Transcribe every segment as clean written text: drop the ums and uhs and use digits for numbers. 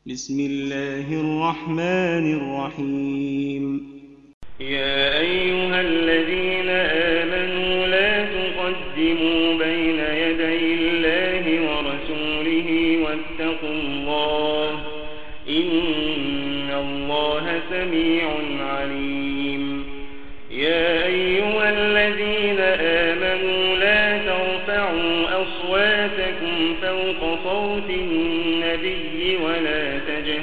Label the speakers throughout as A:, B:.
A: بسم الله الرحمن الرحيم.
B: يا أيها الذين آمنوا لا تقدموا بين يدي الله ورسوله واتقوا الله إن الله سميع عليم. يا أيها الذين آمنوا لا ترفعوا أصواتكم فوق صوت النبي ولا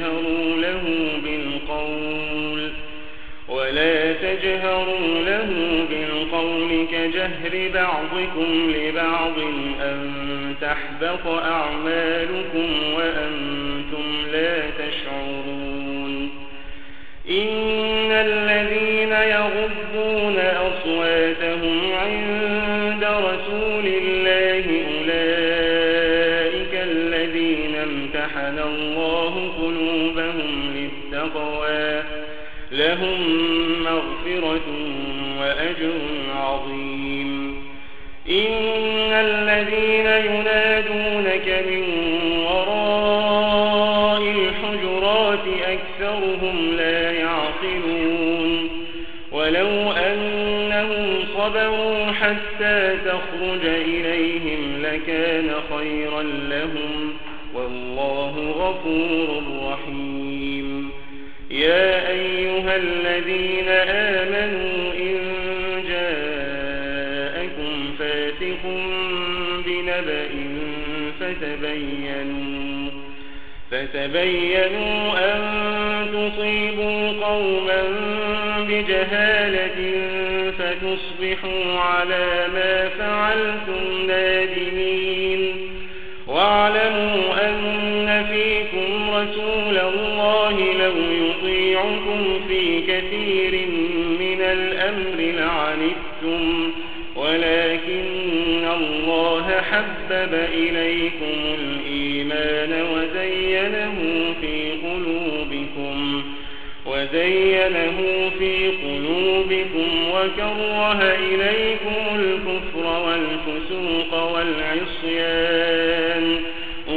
B: تجهروا له بالقول كجهر بعضكم لبعض أن تحبط أعمالكم وأنتم لا تشعرون. إن الذين يغضون أصواتهم عند رسول الله أولئك الذين امتحن الله قلوبهم للتقوى لهم مغفرة وأجر عظيم. إن الذين ينادونك من وراء الحجرات أكثرهم لا يعقلون. ولو أنهم صبروا حتى تخرج إليهم لكان خيرا لهم والله غفور رحيم. يا أيها الذين آمنوا إن جاءكم فاسق بنبأ فتبينوا أن تصيبوا قوما بجهالة فتصبحوا على ما فعلتم نادمين. واعلموا أن فيكم رسول الله لو يطيعكم في كثير من الأمر لعنتم ولكن الله حبب إليكم الإيمان وزينه في قلوبكم وكره إليكم الكفر والفسوق والعصيان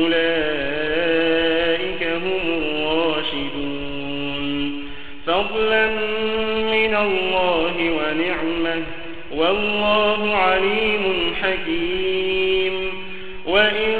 B: أولئك هم الراشدون فضلا من الله ونعمة والله عليم حكيم. وإن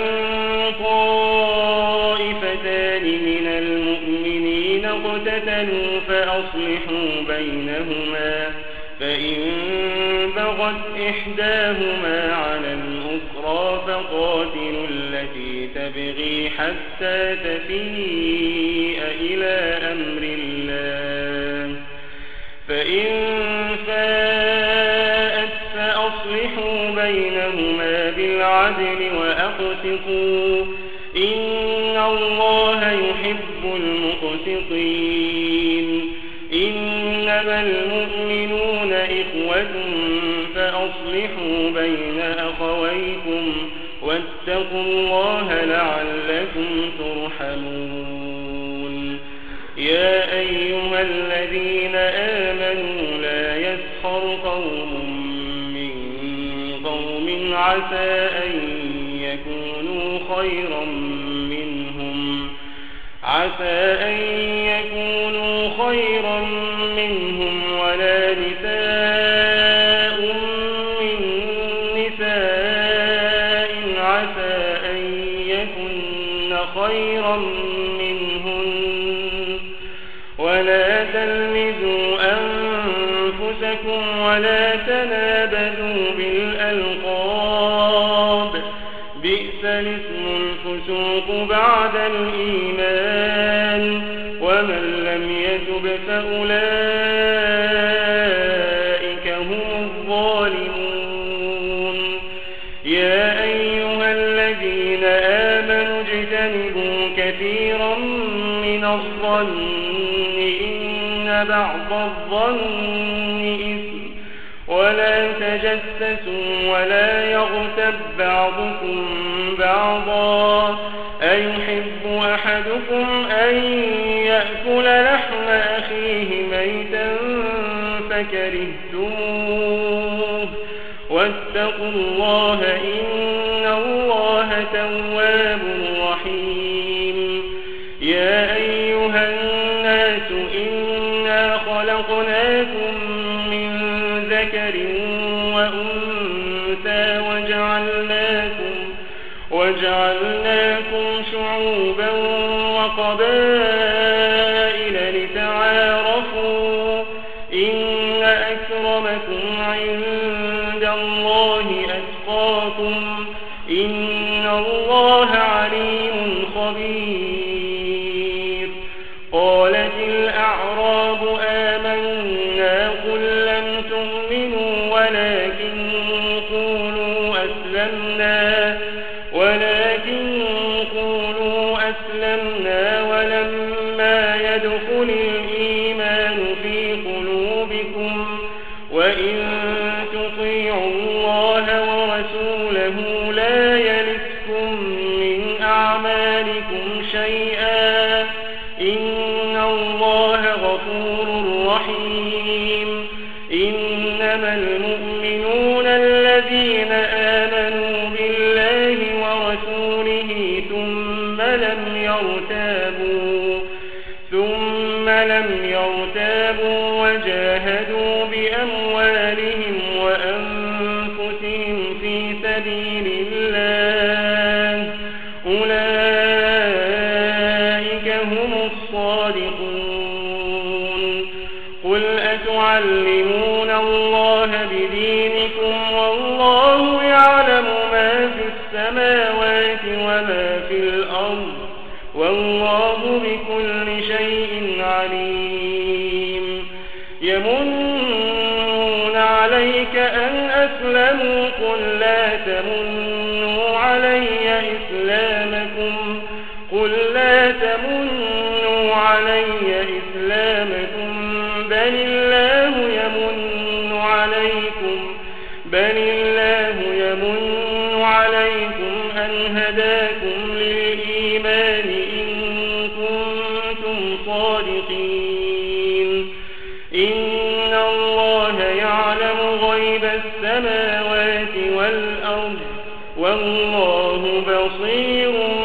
B: طائفتان من المؤمنين اقتتلوا فأصلحوا بينهما فإن بغت إحداهما على الأخرى فقاتلوا التي تبغي حتى تفيء إلى أمر الله فإن فاءت فأصلحوا بينهما بالعدل وأقسطوا إن الله يحب المقسطين. إنما المؤمنون إخوة فأصلحوا بين أخويكم واتقوا الله لعلكم ترحمون. يا أيها الذين آمنوا لا يسخر قوم من قوم عسى أن يكونوا خيرا منهم ولا نساء من نساء عسى أن يكن خيرا منهن. ولا تلمزوا أنفسكم ولا تنابذوا بالألقاب بئس الاسم الفسوق بعد الإيمان ومن لم يتب فأولئك هم الظالمون. يا أيها الذين آمنوا اجتنبوا كثيرا من الظن إن بعض الظن إثم ولا تجسسوا ولا يغتب بعضكم بعضا أيحب أحدكم أن يأكل لحم أخيه ميتا فكرهتموه واتقوا الله إن الله تواب رحيم. يا يا أيها الناس إنا خلقناكم من ذكر وأنثى وجعلناكم شعوبا وقبائل لتعارفوا إن أكرمكم عند الله أتقاكم إن الله عليم خبير. قالت الأعراب آمنا قل لم تؤمنوا ولكن قولوا أسلمنا ولما يدخل الإيمان في قلوبكم وإن تطيعوا الله ورسوله لا يلتكم من أعمالكم شيئا إن الله غفور رحيم. إنما المؤمنون الذين آمنوا بالله ورسوله ثم لم يرتابوا وجاهدوا بأموالهم وأنفسهم في سبيل الله أولئك هم الصادقون. قل أتعلمون الله بدينكم والله يعلم ما في السماوات وما في الأرض والله بكل شيء عليم. يمنون عليك أن أسلموا قل لا تمنوا علي إسلامكم بل الله يمن عليكم أن هداكم للإيمان إن كنتم صادقين. إن الله يعلم غيب السماوات والأرض والله بصير